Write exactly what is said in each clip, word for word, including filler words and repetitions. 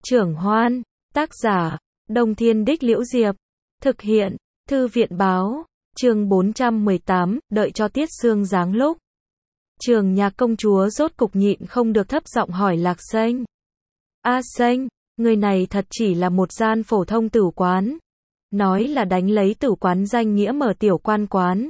Trưởng Hoan, tác giả, Đông Thiên Đích Liễu Diệp, thực hiện, Thư viện Báo, chương bốn trăm mười tám, đợi cho tiết sương giáng lúc. Trường Nhạc công chúa rốt cục nhịn không được thấp giọng hỏi Lạc Xanh. A Xanh, người này thật chỉ là một gian phổ thông tử quán. Nói là đánh lấy tử quán danh nghĩa mở tiểu quan quán.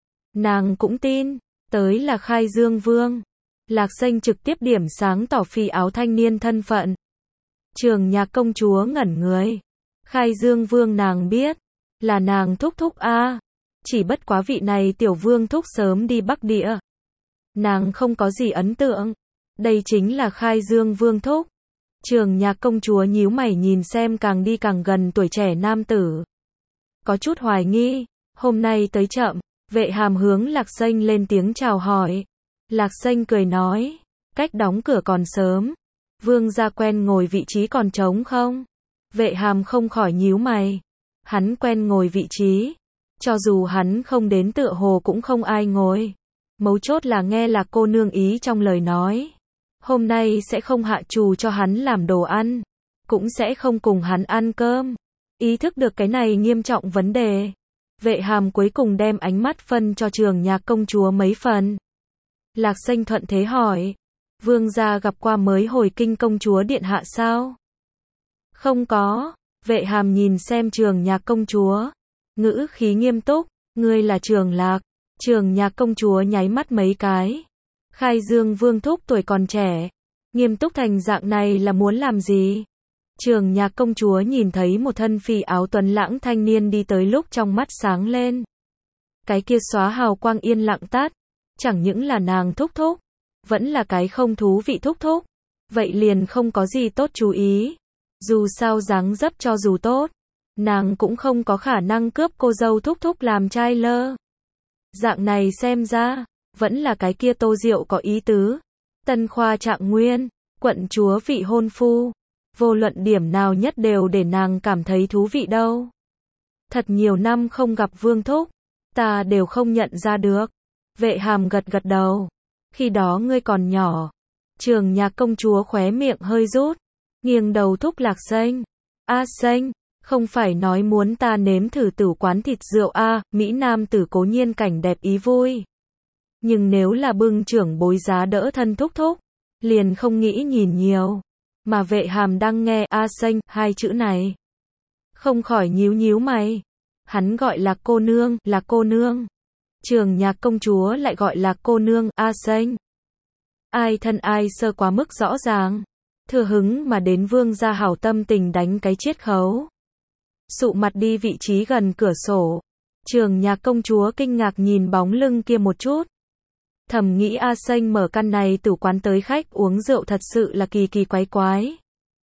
Nàng cũng tin, tới là Khai Dương Vương. Lạc Xanh trực tiếp điểm sáng tỏ phi áo thanh niên thân phận. Trường Nhạc công chúa ngẩn người. Khai Dương Vương nàng biết, là nàng thúc thúc a. Chỉ bất quá vị này tiểu vương thúc sớm đi Bắc Địa. Nàng không có gì ấn tượng. Đây chính là Khai Dương Vương thúc. Trường Nhạc công chúa nhíu mày nhìn xem càng đi càng gần tuổi trẻ nam tử. Có chút hoài nghi, hôm nay tới chậm, Vệ Hàm hướng Lạc Xanh lên tiếng chào hỏi. Lạc Xanh cười nói, cách đóng cửa còn sớm, vương gia quen ngồi vị trí còn trống không? Vệ Hàm không khỏi nhíu mày. Hắn quen ngồi vị trí, cho dù hắn không đến tựa hồ cũng không ai ngồi. Mấu chốt là nghe Lạc cô nương ý trong lời nói. Hôm nay sẽ không hạ trù cho hắn làm đồ ăn, cũng sẽ không cùng hắn ăn cơm. Ý thức được cái này nghiêm trọng vấn đề. Vệ Hàm cuối cùng đem ánh mắt phân cho Trường Nhạc công chúa mấy phần. Lạc Xanh thuận thế hỏi, vương gia gặp qua mới hồi kinh công chúa điện hạ sao? Không có. Vệ Hàm nhìn xem Trường Nhạc công chúa, ngữ khí nghiêm túc, ngươi là Trường Lạc. Trường Nhạc công chúa nháy mắt mấy cái. Khai Dương Vương thúc tuổi còn trẻ, nghiêm túc thành dạng này là muốn làm gì? Trường Nhạc công chúa nhìn thấy một thân phi áo tuấn lãng thanh niên đi tới lúc trong mắt sáng lên. Cái kia xóa hào quang yên lặng tắt, chẳng những là nàng thúc thúc, vẫn là cái không thú vị thúc thúc. Vậy liền không có gì tốt chú ý. Dù sao dáng dấp cho dù tốt, nàng cũng không có khả năng cướp cô dâu thúc thúc làm trai lơ. Dạng này xem ra, vẫn là cái kia Tô Diệu có ý tứ. Tân khoa trạng nguyên, quận chúa vị hôn phu. Vô luận điểm nào nhất đều để nàng cảm thấy thú vị đâu. Thật nhiều năm không gặp vương thúc, ta đều không nhận ra được. Vệ Hàm gật gật đầu. Khi đó ngươi còn nhỏ. Trường Nhạc công chúa khóe miệng hơi rút, nghiêng đầu thúc Lạc Xanh. A Xanh, không phải nói muốn ta nếm thử tử quán thịt rượu a? Mỹ nam tử cố nhiên cảnh đẹp ý vui. Nhưng nếu là bưng trưởng bối giá đỡ thân thúc thúc, liền không nghĩ nhìn nhiều. Mà Vệ Hàm đang nghe A Xanh hai chữ này, không khỏi nhíu nhíu mày. Hắn gọi là cô nương, là cô nương. Trường Nhạc công chúa lại gọi là cô nương A Xanh. Ai thân ai sơ quá mức rõ ràng. Thừa hứng mà đến vương gia hảo tâm tình đánh cái chiết khấu. Sụ mặt đi vị trí gần cửa sổ. Trường Nhạc công chúa kinh ngạc nhìn bóng lưng kia một chút. Thầm nghĩ A Xanh mở căn này tử quán tới khách uống rượu thật sự là kỳ kỳ quái quái.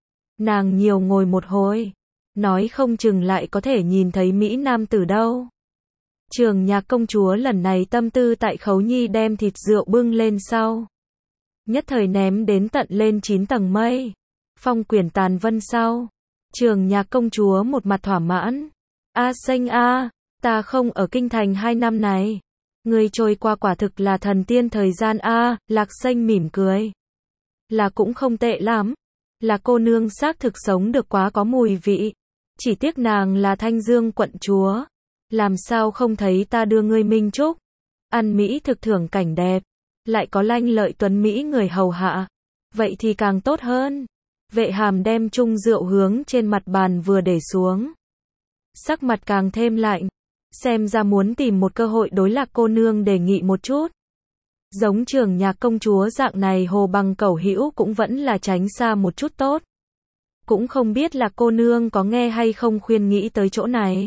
Nàng nhiều ngồi một hồi, nói không chừng lại có thể nhìn thấy Mỹ nam tử đâu. Trường Nhạc công chúa lần này tâm tư tại Khấu Nhi đem thịt rượu bưng lên sau. Nhất thời ném đến tận lên chín tầng mây. Phong quyển tàn vân sau. Trường Nhạc công chúa một mặt thỏa mãn. A Xanh a, ta không ở kinh thành hai năm này. Người trôi qua quả thực là thần tiên thời gian a. Lạc Xanh mỉm cười. Là cũng không tệ lắm. Là cô nương xác thực sống được quá có mùi vị. Chỉ tiếc nàng là Thanh Dương quận chúa. Làm sao không thấy ta đưa ngươi minh chúc. Ăn Mỹ thực thưởng cảnh đẹp. Lại có lanh lợi tuấn Mỹ người hầu hạ. Vậy thì càng tốt hơn. Vệ Hàm đem chung rượu hướng trên mặt bàn vừa để xuống. Sắc mặt càng thêm lạnh. Xem ra muốn tìm một cơ hội đối Lạc cô nương đề nghị một chút. Giống Trường Nhạc công chúa dạng này hồ bằng cẩu hữu cũng vẫn là tránh xa một chút tốt. Cũng không biết Lạc cô nương có nghe hay không khuyên nghĩ tới chỗ này.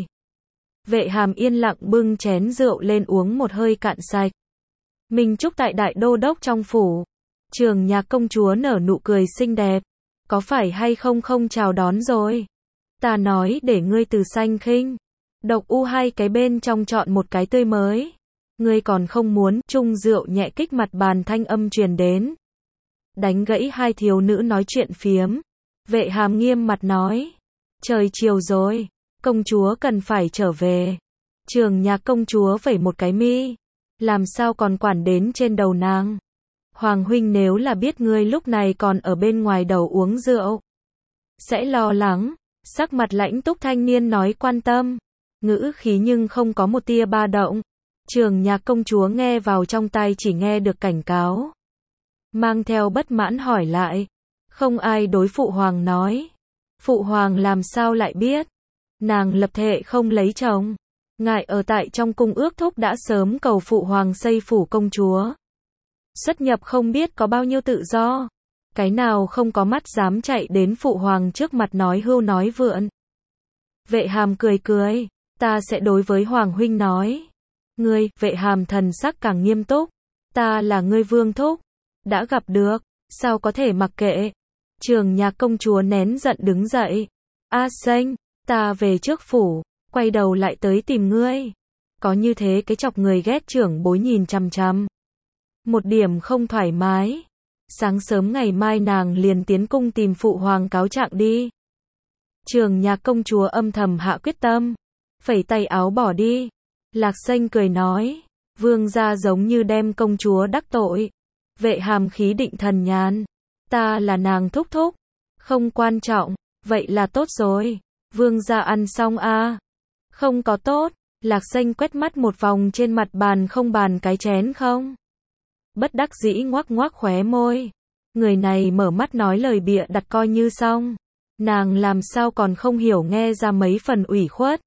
Vệ Hàm yên lặng bưng chén rượu lên uống một hơi cạn sạch. Minh chúc tại đại đô đốc trong phủ. Trường Nhạc công chúa nở nụ cười xinh đẹp. Có phải hay không không chào đón rồi? Ta nói để ngươi từ xanh khinh độc u hai cái bên trong chọn một cái tươi mới. Ngươi còn không muốn. Chung rượu nhẹ kích mặt bàn thanh âm truyền đến. Đánh gãy hai thiếu nữ nói chuyện phiếm. Vệ Hàm nghiêm mặt nói. Trời chiều rồi. Công chúa cần phải trở về. Trường Nhạc công chúa vẩy một cái mi. Làm sao còn quản đến trên đầu nàng. Hoàng huynh nếu là biết ngươi lúc này còn ở bên ngoài đầu uống rượu. sẽ lo lắng. Sắc mặt lãnh túc thanh niên nói quan tâm, ngữ khí nhưng không có một tia ba động. Trường nhạc công chúa nghe vào trong tai chỉ nghe được cảnh cáo. Mang theo bất mãn hỏi lại. Không ai đối phụ hoàng nói. Phụ hoàng làm sao lại biết? Nàng lập thệ không lấy chồng. Ngài ở tại trong cung ước thúc đã sớm cầu phụ hoàng xây phủ công chúa. Xuất nhập không biết có bao nhiêu tự do. Cái nào không có mắt dám chạy đến phụ hoàng trước mặt nói hưu nói vượn. Vệ hàm cười cười. Ta sẽ đối với hoàng huynh nói. Ngươi, vệ hàm thần sắc càng nghiêm túc. Ta là ngươi vương thúc. Đã gặp được. Sao có thể mặc kệ? Trường nhạc công chúa nén giận đứng dậy. A xanh, ta về trước phủ. Quay đầu lại tới tìm ngươi. Có như thế cái chọc người ghét trưởng bối nhìn chằm chằm. Một điểm không thoải mái. Sáng sớm ngày mai nàng liền tiến cung tìm phụ hoàng cáo trạng đi. Trường nhạc công chúa âm thầm hạ quyết tâm. Phẩy tay áo bỏ đi. Lạc Xanh cười nói. Vương gia giống như đem công chúa đắc tội. Vệ hàm khí định thần nhàn. Ta là nàng thúc thúc. Không quan trọng. Vậy là tốt rồi. Vương gia ăn xong a à? Không có tốt. Lạc Xanh quét mắt một vòng trên mặt bàn không bàn cái chén không. Bất đắc dĩ ngoác ngoác khóe môi. Người này mở mắt nói lời bịa đặt coi như xong. Nàng làm sao còn không hiểu nghe ra mấy phần ủy khuất.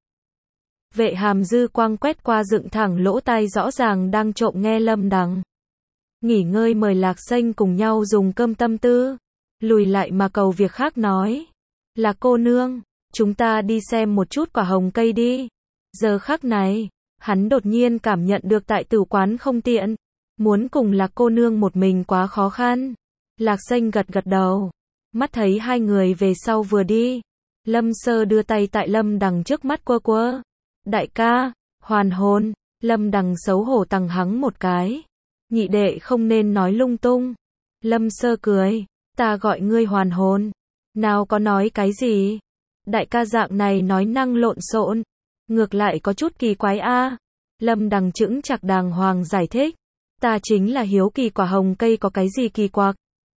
Vệ hàm dư quang quét qua dựng thẳng lỗ tai rõ ràng đang trộm nghe Lâm Đằng. Nghỉ ngơi mời Lạc Xanh cùng nhau dùng cơm tâm tư. Lùi lại mà cầu việc khác nói. Là cô nương, chúng ta đi xem một chút quả hồng cây đi. Giờ khắc này, hắn đột nhiên cảm nhận được tại tử quán không tiện. Muốn cùng Lạc cô nương một mình quá khó khăn. Lạc Xanh gật gật đầu. Mắt thấy hai người về sau vừa đi. Lâm Sơ đưa tay tại Lâm Đằng trước mắt quơ quơ. Đại ca, hoàn hồn. Lâm Đằng xấu hổ tằng hắng một cái. Nhị đệ không nên nói lung tung. Lâm Sơ cười. Ta gọi ngươi hoàn hồn. Nào có nói cái gì. Đại ca dạng này nói năng lộn xộn. Ngược lại có chút kỳ quái a. Lâm Đằng chững chạc đàng hoàng giải thích. Ta chính là hiếu kỳ quả hồng cây có cái gì kỳ quặc.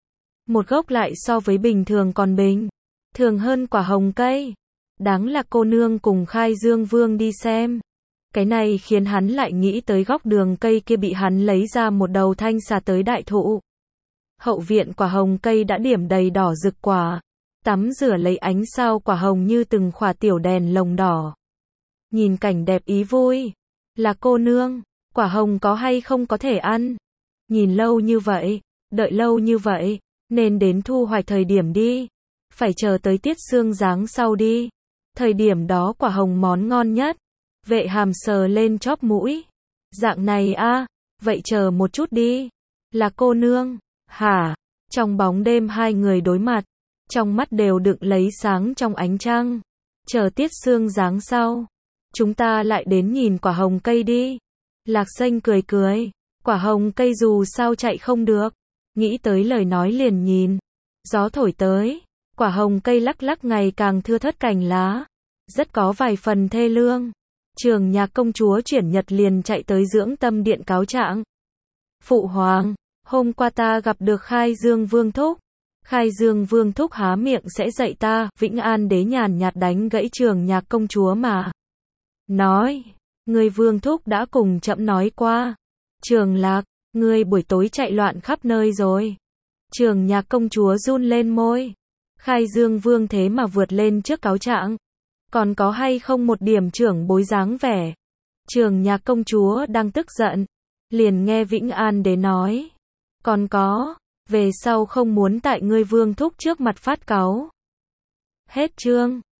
Một gốc lại so với bình thường còn bình thường hơn quả hồng cây. Đáng là cô nương cùng Khai Dương Vương đi xem. Cái này khiến hắn lại nghĩ tới góc đường cây kia bị hắn lấy ra một đầu thanh xà tới đại thụ. Hậu viện quả hồng cây đã điểm đầy đỏ rực quả. Tắm rửa lấy ánh sao quả hồng như từng khỏa tiểu đèn lồng đỏ. Nhìn cảnh đẹp ý vui. Là cô nương, quả hồng có hay không có thể ăn? Nhìn lâu như vậy, đợi lâu như vậy, nên đến thu hoạch thời điểm đi. Phải chờ tới tiết sương giáng sau đi. Thời điểm đó quả hồng món ngon nhất. Vệ hàm sờ lên chóp mũi. Dạng này a, vậy chờ một chút đi. Là cô nương, hả? Trong bóng đêm hai người đối mặt. Trong mắt đều đựng lấy sáng trong ánh trăng. Chờ tiết sương giáng sau. Chúng ta lại đến nhìn quả hồng cây đi. Lạc Xanh cười cười. Quả hồng cây dù sao chạy không được. Nghĩ tới lời nói liền nhìn. Gió thổi tới. Quả hồng cây lắc lắc ngày càng thưa thớt cành lá. Rất có vài phần thê lương. Trường nhạc công chúa chuyển nhật liền chạy tới dưỡng tâm điện cáo trạng. Phụ hoàng, hôm qua ta gặp được Khai Dương Vương thúc. Khai Dương Vương thúc há miệng sẽ dạy ta. Vĩnh An đế nhàn nhạt đánh gãy trường nhạc công chúa mà. Nói, người Vương thúc đã cùng trẫm nói qua. Trường Lạc, ngươi buổi tối chạy loạn khắp nơi rồi. Trường nhạc công chúa run lên môi. Khai Dương Vương thế mà vượt lên trước cáo trạng. Còn có hay không một điểm trưởng bối dáng vẻ. Trường nhạc công chúa đang tức giận. Liền nghe Vĩnh An đế nói. Còn có, về sau không muốn tại ngươi Vương thúc trước mặt phát cáu. Hết chương.